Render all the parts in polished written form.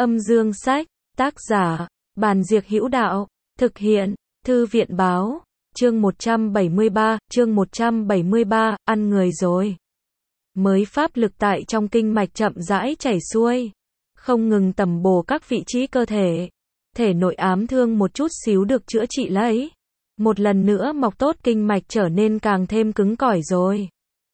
Âm dương sách, tác giả, Bàn Diệc Hữu Đạo, thực hiện, Thư viện Báo, chương 173, ăn người rồi. Mới pháp lực tại trong kinh mạch chậm rãi chảy xuôi, không ngừng tầm bổ các vị trí cơ thể. Thể nội ám thương một chút xíu được chữa trị lấy. Một lần nữa mọc tốt, kinh mạch trở nên càng thêm cứng cỏi rồi.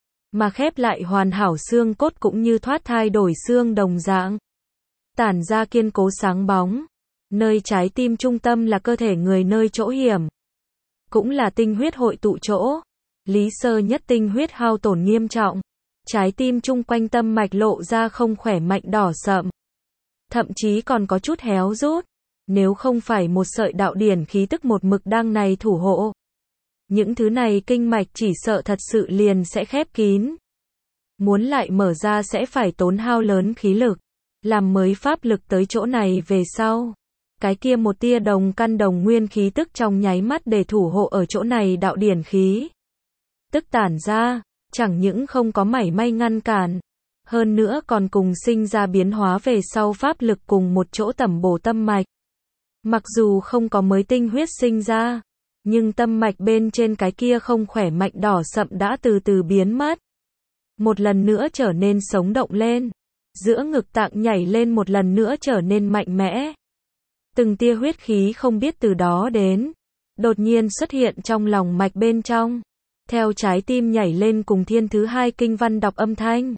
Mà khép lại hoàn hảo xương cốt cũng như thoát thai đổi xương đồng dạng. Tản ra kiên cố sáng bóng. Nơi trái tim trung tâm là cơ thể người, nơi chỗ hiểm cũng là tinh huyết hội tụ chỗ. Lý Sơ Nhất tinh huyết hao tổn nghiêm trọng. Trái tim chung quanh tâm mạch lộ ra không khỏe mạnh đỏ sậm. Thậm chí còn có chút héo rút. Nếu không phải một sợi đạo điển khí tức một mực đang này thủ hộ, những thứ này kinh mạch chỉ sợ thật sự liền sẽ khép kín. Muốn lại mở ra sẽ phải tốn hao lớn khí lực. Làm mới pháp lực tới chỗ này về sau, cái kia một tia đồng căn đồng nguyên khí tức trong nháy mắt để thủ hộ ở chỗ này đạo điển khí tức tản ra, chẳng những không có mảy may ngăn cản, hơn nữa còn cùng sinh ra biến hóa về sau pháp lực cùng một chỗ tẩm bổ tâm mạch. Mặc dù không có mới tinh huyết sinh ra, nhưng tâm mạch bên trên cái kia không khỏe mạnh đỏ sậm đã từ từ biến mất. Một lần nữa trở nên sống động lên. Giữa ngực tạng nhảy lên một lần nữa trở nên mạnh mẽ. Từng tia huyết khí không biết từ đó đến, đột nhiên xuất hiện trong lòng mạch bên trong. Theo trái tim nhảy lên cùng thiên thứ hai kinh văn đọc âm thanh.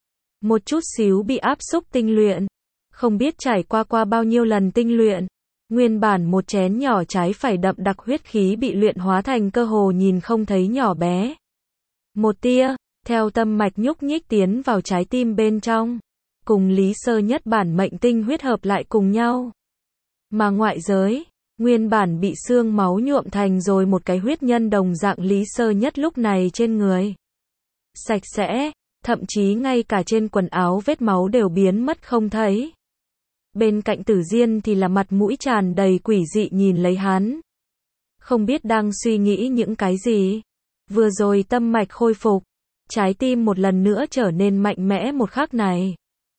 Một chút xíu bị áp xúc tinh luyện. Không biết trải qua bao nhiêu lần tinh luyện. Nguyên bản một chén nhỏ trái phải đậm đặc huyết khí bị luyện hóa thành cơ hồ nhìn không thấy nhỏ bé. Một tia, theo tâm mạch nhúc nhích tiến vào trái tim bên trong. Cùng Lý Sơ Nhất bản mệnh tinh huyết hợp lại cùng nhau. Mà ngoại giới, nguyên bản bị xương máu nhuộm thành rồi một cái huyết nhân đồng dạng Lý Sơ Nhất lúc này trên người. Sạch sẽ, thậm chí ngay cả trên quần áo vết máu đều biến mất không thấy. Bên cạnh Tử Diên thì là mặt mũi tràn đầy quỷ dị nhìn lấy hắn. Không biết đang suy nghĩ những cái gì. Vừa rồi tâm mạch khôi phục, trái tim một lần nữa trở nên mạnh mẽ một khắc này.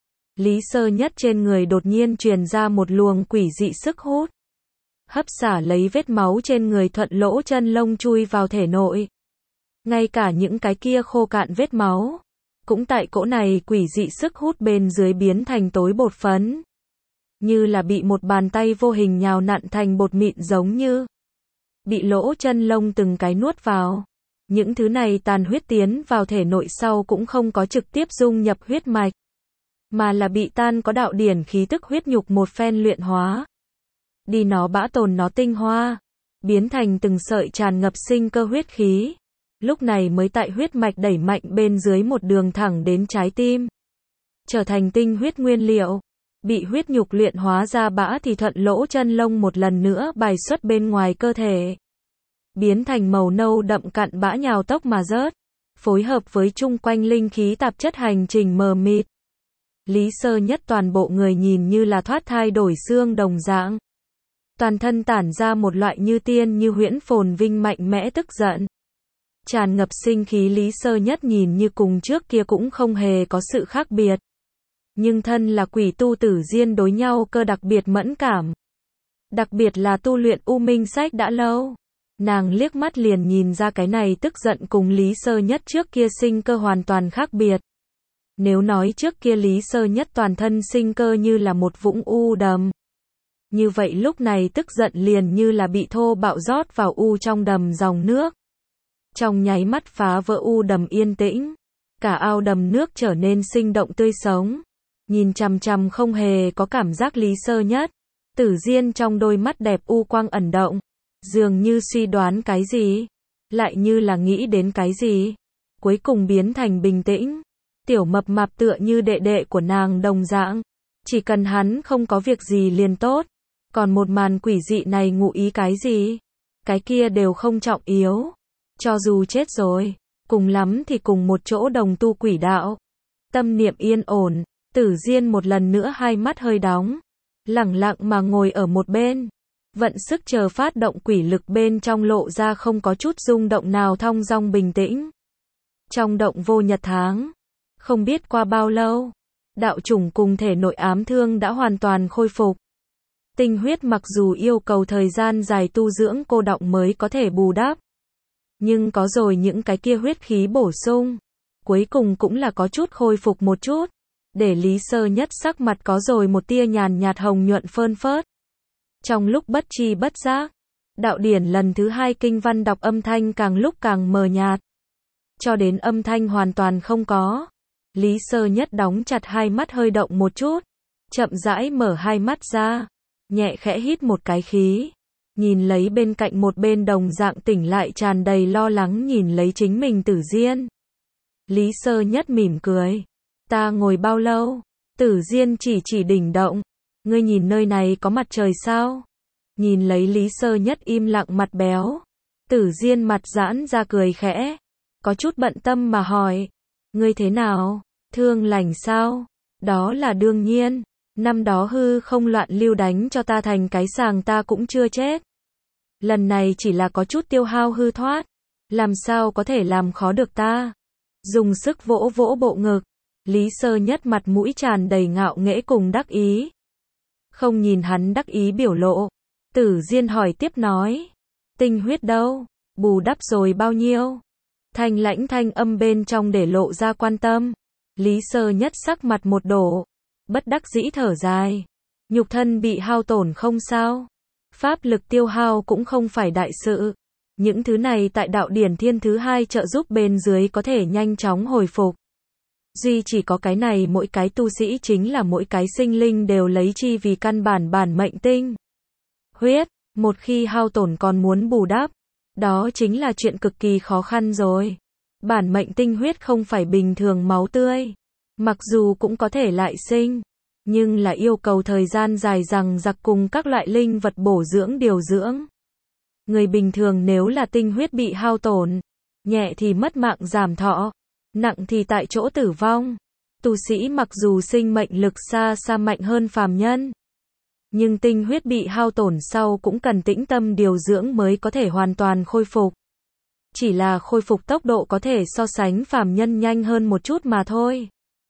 Lý Sơ Nhất trên người đột nhiên truyền ra một luồng quỷ dị sức hút. Hấp xả lấy vết máu trên người, thuận lỗ chân lông chui vào thể nội. Ngay cả những cái kia khô cạn vết máu, cũng tại cỗ này quỷ dị sức hút bên dưới biến thành tối bột phấn. Như là bị một bàn tay vô hình nhào nặn thành bột mịn, giống như bị lỗ chân lông từng cái nuốt vào. Những thứ này tàn huyết tiến vào thể nội sau cũng không có trực tiếp dung nhập huyết mạch, mà là bị tan có đạo điển khí tức huyết nhục một phen luyện hóa. Đi nó bã tồn nó tinh hoa, biến thành từng sợi tràn ngập sinh cơ huyết khí. Lúc này mới tại huyết mạch đẩy mạnh bên dưới một đường thẳng đến trái tim. Trở thành tinh huyết nguyên liệu. Bị huyết nhục luyện hóa ra bã thì thuận lỗ chân lông một lần nữa bài xuất bên ngoài cơ thể. Biến thành màu nâu đậm cặn bã nhào tốc mà rớt. Phối hợp với chung quanh linh khí tạp chất hành trình mờ mịt. Lý Sơ Nhất toàn bộ người nhìn như là thoát thai đổi xương đồng dạng. Toàn thân tản ra một loại như tiên như huyễn phồn vinh mạnh mẽ tức giận. Tràn ngập sinh khí. Lý Sơ Nhất nhìn như cùng trước kia cũng không hề có sự khác biệt. Nhưng thân là quỷ tu Tử Diên đối nhau cơ đặc biệt mẫn cảm. Đặc biệt là tu luyện U Minh Sách đã lâu. Nàng liếc mắt liền nhìn ra cái này tức giận cùng Lý Sơ Nhất trước kia sinh cơ hoàn toàn khác biệt. Nếu nói trước kia Lý Sơ Nhất toàn thân sinh cơ như là một vũng u đầm, như vậy lúc này tức giận liền như là bị thô bạo rót vào u trong đầm dòng nước. Trong nháy mắt phá vỡ u đầm yên tĩnh. Cả ao đầm nước trở nên sinh động tươi sống. Nhìn chằm chằm không hề có cảm giác Lý Sơ Nhất. Tử Diên trong đôi mắt đẹp u quang ẩn động. Dường như suy đoán cái gì. Lại như là nghĩ đến cái gì. Cuối cùng biến thành bình tĩnh. Tiểu mập mạp tựa như đệ đệ của nàng đồng dạng. Chỉ cần hắn không có việc gì liền tốt. Còn một màn quỷ dị này ngụ ý cái gì? Cái kia đều không trọng yếu. Cho dù chết rồi, cùng lắm thì cùng một chỗ đồng tu quỷ đạo. Tâm niệm yên ổn. Tử Diên một lần nữa hai mắt hơi đóng. Lẳng lặng mà ngồi ở một bên. Vận sức chờ phát động quỷ lực bên trong lộ ra không có chút rung động nào, thong dong bình tĩnh. Trong động vô nhật tháng. Không biết qua bao lâu, đạo chủng cùng thể nội ám thương đã hoàn toàn khôi phục. Tinh huyết mặc dù yêu cầu thời gian dài tu dưỡng cô đọng mới có thể bù đắp, nhưng có rồi những cái kia huyết khí bổ sung, cuối cùng cũng là có chút khôi phục một chút, để Lý Sơ Nhất sắc mặt có rồi một tia nhàn nhạt hồng nhuận phơn phớt. Trong lúc bất tri bất giác, đạo điển lần thứ 2 kinh văn đọc âm thanh càng lúc càng mờ nhạt, cho đến âm thanh hoàn toàn không có. Lý Sơ Nhất đóng chặt hai mắt hơi động một chút, chậm rãi mở hai mắt ra, nhẹ khẽ hít một cái khí, nhìn lấy bên cạnh một bên đồng dạng tỉnh lại tràn đầy lo lắng nhìn lấy chính mình Tử Diên. Lý Sơ Nhất mỉm cười, ta ngồi bao lâu? Tử Diên chỉ đỉnh động, ngươi nhìn nơi này có mặt trời sao? Nhìn lấy Lý Sơ Nhất im lặng mặt béo, Tử Diên mặt giãn ra cười khẽ, có chút bận tâm mà hỏi, ngươi thế nào, thương lành sao? Đó là đương nhiên, năm đó hư không loạn lưu đánh cho ta thành cái sàng ta cũng chưa chết. Lần này chỉ là có chút tiêu hao hư thoát, làm sao có thể làm khó được ta? Dùng sức vỗ vỗ bộ ngực, Lý Sơ Nhất mặt mũi tràn đầy ngạo nghễ cùng đắc ý. Không nhìn hắn đắc ý biểu lộ, Tử Diên hỏi tiếp nói, tinh huyết đâu, bù đắp rồi bao nhiêu? Thanh lãnh thanh âm bên trong để lộ ra quan tâm. Lý Sơ Nhất sắc mặt một đổ, bất đắc dĩ thở dài, nhục thân bị hao tổn không sao, pháp lực tiêu hao cũng không phải đại sự, những thứ này tại đạo điển thiên thứ 2 trợ giúp bên dưới có thể nhanh chóng hồi phục. Duy chỉ có cái này mỗi cái tu sĩ chính là mỗi cái sinh linh đều lấy chi vì căn bản bản mệnh tinh huyết, một khi hao tổn còn muốn bù đắp, đó chính là chuyện cực kỳ khó khăn rồi. Bản mệnh tinh huyết không phải bình thường máu tươi, mặc dù cũng có thể lại sinh, nhưng là yêu cầu thời gian dài dằng dặc cùng các loại linh vật bổ dưỡng điều dưỡng. Người bình thường nếu là tinh huyết bị hao tổn, nhẹ thì mất mạng giảm thọ, nặng thì tại chỗ tử vong. Tu sĩ mặc dù sinh mệnh lực xa xa mạnh hơn phàm nhân, nhưng tinh huyết bị hao tổn sau cũng cần tĩnh tâm điều dưỡng mới có thể hoàn toàn khôi phục. Chỉ là khôi phục tốc độ có thể so sánh phàm nhân nhanh hơn một chút mà thôi.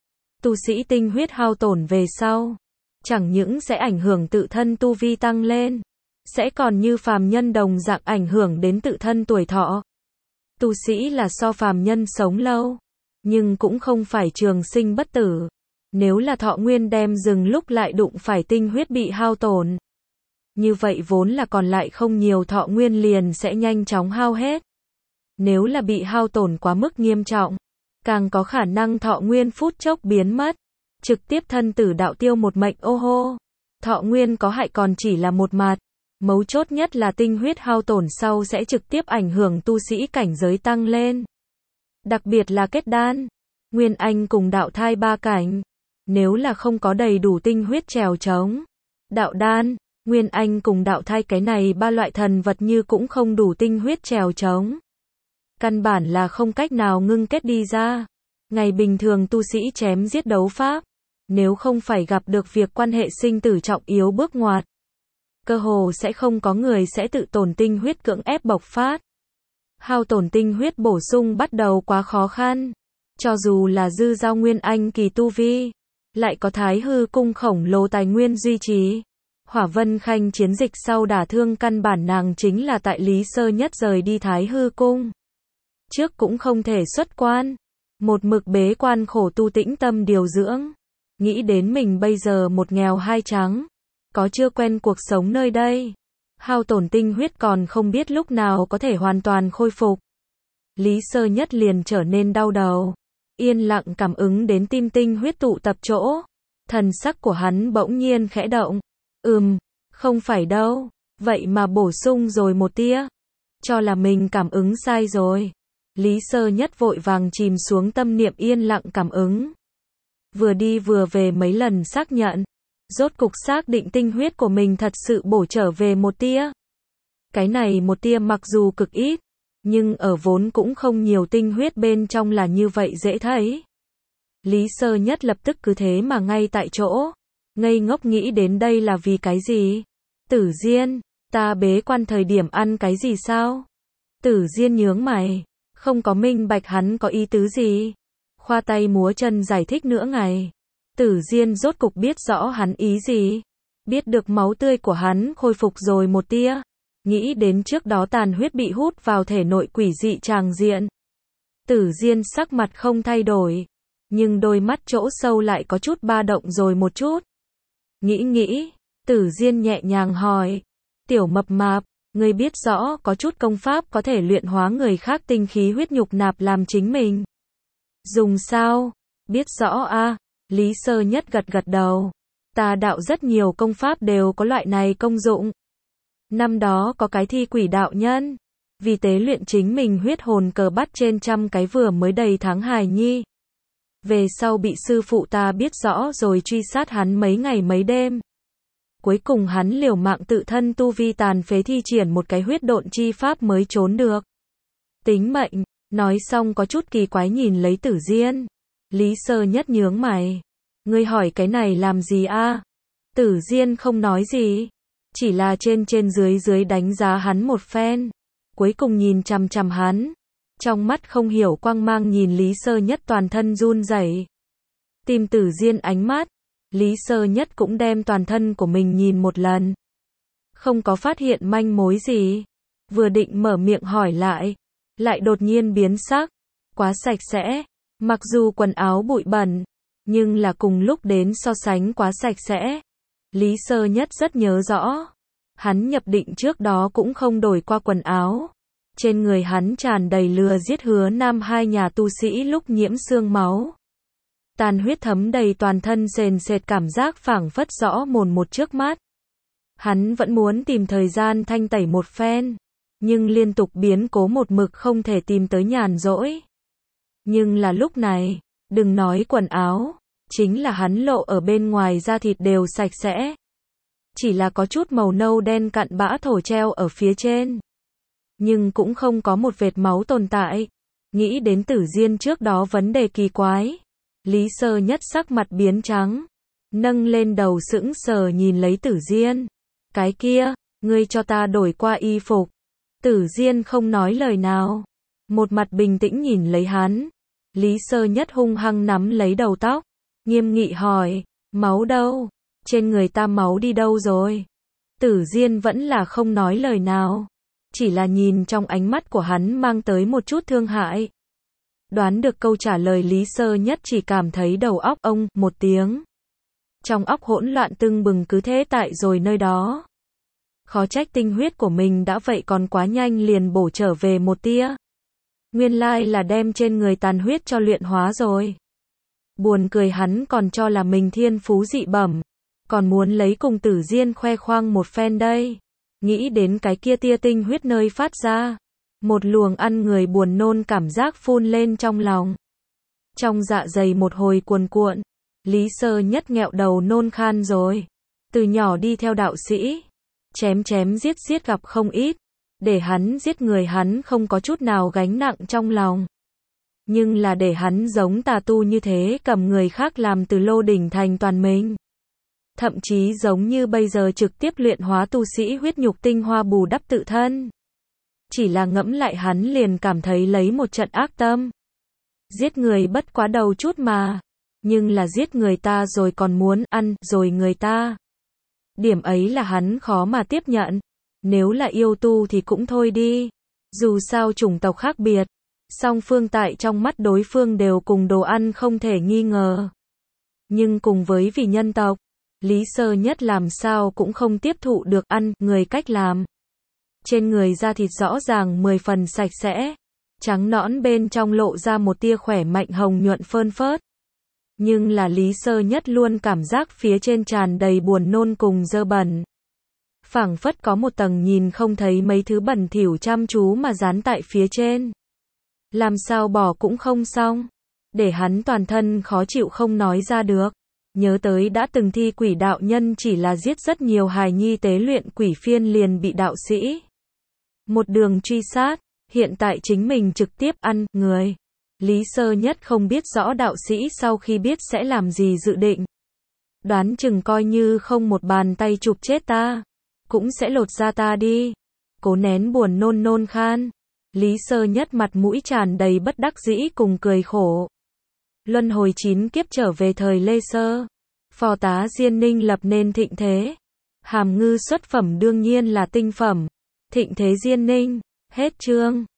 Tu sĩ tinh huyết hao tổn về sau, chẳng những sẽ ảnh hưởng tự thân tu vi tăng lên, sẽ còn như phàm nhân đồng dạng ảnh hưởng đến tự thân tuổi thọ. Tu sĩ là so phàm nhân sống lâu, nhưng cũng không phải trường sinh bất tử. Nếu là thọ nguyên đem dừng lúc lại đụng phải tinh huyết bị hao tổn, như vậy vốn là còn lại không nhiều thọ nguyên liền sẽ nhanh chóng hao hết. Nếu là bị hao tổn quá mức nghiêm trọng, càng có khả năng thọ nguyên phút chốc biến mất, trực tiếp thân tử đạo tiêu một mệnh ô hô. Thọ nguyên có hại còn chỉ là một mặt, mấu chốt nhất là tinh huyết hao tổn sau sẽ trực tiếp ảnh hưởng tu sĩ cảnh giới tăng lên. Đặc biệt là kết đan, nguyên anh cùng đạo thai 3 cảnh, nếu là không có đầy đủ tinh huyết trèo trống, đạo đan, nguyên anh cùng đạo thai cái này 3 loại thần vật như cũng không đủ tinh huyết trèo trống. Căn bản là không cách nào ngưng kết đi ra. Ngày bình thường tu sĩ chém giết đấu pháp, nếu không phải gặp được việc quan hệ sinh tử trọng yếu bước ngoặt, cơ hồ sẽ không có người sẽ tự tổn tinh huyết cưỡng ép bộc phát. Hao tổn tinh huyết bổ sung bắt đầu quá khó khăn. Cho dù là dư giao nguyên anh kỳ tu vi, lại có Thái Hư cung khổng lồ tài nguyên duy trì. Hỏa Vân Khanh chiến dịch sau đả thương căn bản nàng chính là tại Lý Sơ Nhất rời đi Thái Hư cung trước cũng không thể xuất quan, một mực bế quan khổ tu tĩnh tâm điều dưỡng, nghĩ đến mình bây giờ một nghèo hai trắng, có chưa quen cuộc sống nơi đây, hao tổn tinh huyết còn không biết lúc nào có thể hoàn toàn khôi phục. Lý Sơ Nhất liền trở nên đau đầu, yên lặng cảm ứng đến tim tinh huyết tụ tập chỗ, thần sắc của hắn bỗng nhiên khẽ động, không phải đâu, vậy mà bổ sung rồi một tia, cho là mình cảm ứng sai rồi. Lý Sơ Nhất vội vàng chìm xuống tâm niệm yên lặng cảm ứng. Vừa đi vừa về mấy lần xác nhận, rốt cục xác định tinh huyết của mình thật sự bổ trở về một tia. Cái này một tia mặc dù cực ít, nhưng ở vốn cũng không nhiều tinh huyết bên trong là như vậy dễ thấy. Lý Sơ Nhất lập tức cứ thế mà ngay tại chỗ, ngây ngốc nghĩ đến đây là vì cái gì? Tử Diên, ta bế quan thời điểm ăn cái gì sao? Tử Diên nhướng mày, không có minh bạch hắn có ý tứ gì. Khoa tay múa chân giải thích nửa ngày. Tử Diên rốt cục biết rõ hắn ý gì. Biết được máu tươi của hắn khôi phục rồi một tia. Nghĩ đến trước đó tàn huyết bị hút vào thể nội quỷ dị tràng diện. Tử Diên sắc mặt không thay đổi. Nhưng đôi mắt chỗ sâu lại có chút ba động rồi một chút. Nghĩ, Tử Diên nhẹ nhàng hỏi. Tiểu mập mạp, ngươi biết rõ có chút công pháp có thể luyện hóa người khác tinh khí huyết nhục nạp làm chính mình. Dùng sao? Biết rõ a. Lý Sơ Nhất gật gật đầu. Tà đạo rất nhiều công pháp đều có loại này công dụng. Năm đó có cái thi quỷ đạo nhân. Vì tế luyện chính mình huyết hồn cờ bắt trên 100 cái vừa mới đầy tháng hài nhi. Về sau bị sư phụ ta biết rõ rồi truy sát hắn mấy ngày mấy đêm. Cuối cùng hắn liều mạng tự thân tu vi tàn phế thi triển một cái huyết độn chi pháp mới trốn được. Tính mệnh, nói xong có chút kỳ quái nhìn lấy Tử Diên. Lý Sơ Nhất nhướng mày. Ngươi hỏi cái này làm gì a? Tử Diên không nói gì. Chỉ là trên dưới đánh giá hắn một phen. Cuối cùng nhìn chằm chằm hắn. Trong mắt không hiểu quang mang nhìn Lý Sơ Nhất toàn thân run rẩy. Tìm Tử Diên ánh mắt. Lý Sơ Nhất cũng đem toàn thân của mình nhìn một lần. Không có phát hiện manh mối gì. Vừa định mở miệng hỏi lại đột nhiên biến sắc. Quá sạch sẽ. Mặc dù quần áo bụi bẩn, nhưng là cùng lúc đến so sánh quá sạch sẽ. Lý Sơ Nhất rất nhớ rõ. Hắn nhập định trước đó cũng không đổi qua quần áo. Trên người hắn tràn đầy lừa giết Hứa Nam hai nhà tu sĩ lúc nhiễm xương máu. Tàn huyết thấm đầy toàn thân sền sệt cảm giác phảng phất rõ mồn một trước mắt. Hắn vẫn muốn tìm thời gian thanh tẩy một phen. Nhưng liên tục biến cố một mực không thể tìm tới nhàn rỗi. Nhưng là lúc này, đừng nói quần áo, chính là hắn lộ ở bên ngoài da thịt đều sạch sẽ. Chỉ là có chút màu nâu đen cặn bã thổ treo ở phía trên. Nhưng cũng không có một vệt máu tồn tại. Nghĩ đến Tử Diên trước đó vấn đề kỳ quái. Lý Sơ Nhất sắc mặt biến trắng. Nâng lên đầu sững sờ nhìn lấy Tử Diên. Cái kia, ngươi cho ta đổi qua y phục. Tử Diên không nói lời nào. Một mặt bình tĩnh nhìn lấy hắn. Lý Sơ Nhất hung hăng nắm lấy đầu tóc. Nghiêm nghị hỏi, máu đâu? Trên người ta máu đi đâu rồi? Tử Diên vẫn là không nói lời nào. Chỉ là nhìn trong ánh mắt của hắn mang tới một chút thương hại. Đoán được câu trả lời Lý Sơ Nhất chỉ cảm thấy đầu óc ông một tiếng. Trong óc hỗn loạn tưng bừng cứ thế tại rồi nơi đó. Khó trách tinh huyết của mình đã vậy còn quá nhanh liền bổ trở về một tia. Nguyên lai là đem trên người tàn huyết cho luyện hóa rồi. Buồn cười hắn còn cho là mình thiên phú dị bẩm. Còn muốn lấy cùng Tử Diên khoe khoang một phen đây. Nghĩ đến cái kia tia tinh huyết nơi phát ra. Một luồng ăn người buồn nôn cảm giác phun lên trong lòng. Trong dạ dày một hồi cuồn cuộn. Lý Sơ Nhất nghẹo đầu nôn khan rồi. Từ nhỏ đi theo đạo sĩ. Chém giết gặp không ít. Để hắn giết người hắn không có chút nào gánh nặng trong lòng. Nhưng là để hắn giống tà tu như thế cầm người khác làm từ lô đỉnh thành toàn mình. Thậm chí giống như bây giờ trực tiếp luyện hóa tu sĩ huyết nhục tinh hoa bù đắp tự thân. Chỉ là ngẫm lại hắn liền cảm thấy lấy một trận ác tâm. Giết người bất quá đầu chút mà. Nhưng là giết người ta rồi còn muốn ăn rồi người ta. Điểm ấy là hắn khó mà tiếp nhận. Nếu là yêu tu thì cũng thôi đi. Dù sao chủng tộc khác biệt. Song phương tại trong mắt đối phương đều cùng đồ ăn không thể nghi ngờ. Nhưng cùng với vì nhân tộc, Lý Sơ Nhất làm sao cũng không tiếp thụ được ăn người cách làm. Trên người da thịt rõ ràng 10 phần sạch sẽ. Trắng nõn bên trong lộ ra một tia khỏe mạnh hồng nhuận phơn phớt. Nhưng là Lý Sơ Nhất luôn cảm giác phía trên tràn đầy buồn nôn cùng dơ bẩn. Phảng phất có một tầng nhìn không thấy mấy thứ bẩn thỉu chăm chú mà dán tại phía trên. Làm sao bỏ cũng không xong. Để hắn toàn thân khó chịu không nói ra được. Nhớ tới đã từng thi quỷ đạo nhân chỉ là giết rất nhiều hài nhi tế luyện quỷ phiên liền bị đạo sĩ một đường truy sát. Hiện tại chính mình trực tiếp ăn người. Lý Sơ Nhất không biết rõ đạo sĩ sau khi biết sẽ làm gì dự định. Đoán chừng coi như không một bàn tay chụp chết ta. Cũng sẽ lột da ta đi. Cố nén buồn nôn khan. Lý Sơ Nhất mặt mũi tràn đầy bất đắc dĩ cùng cười khổ. Luân hồi 9 kiếp trở về thời Lê Sơ. Phò tá Diên Ninh lập nên thịnh thế. Hàm Ngư xuất phẩm đương nhiên là tinh phẩm. Thịnh thế Diên Ninh. Hết chương.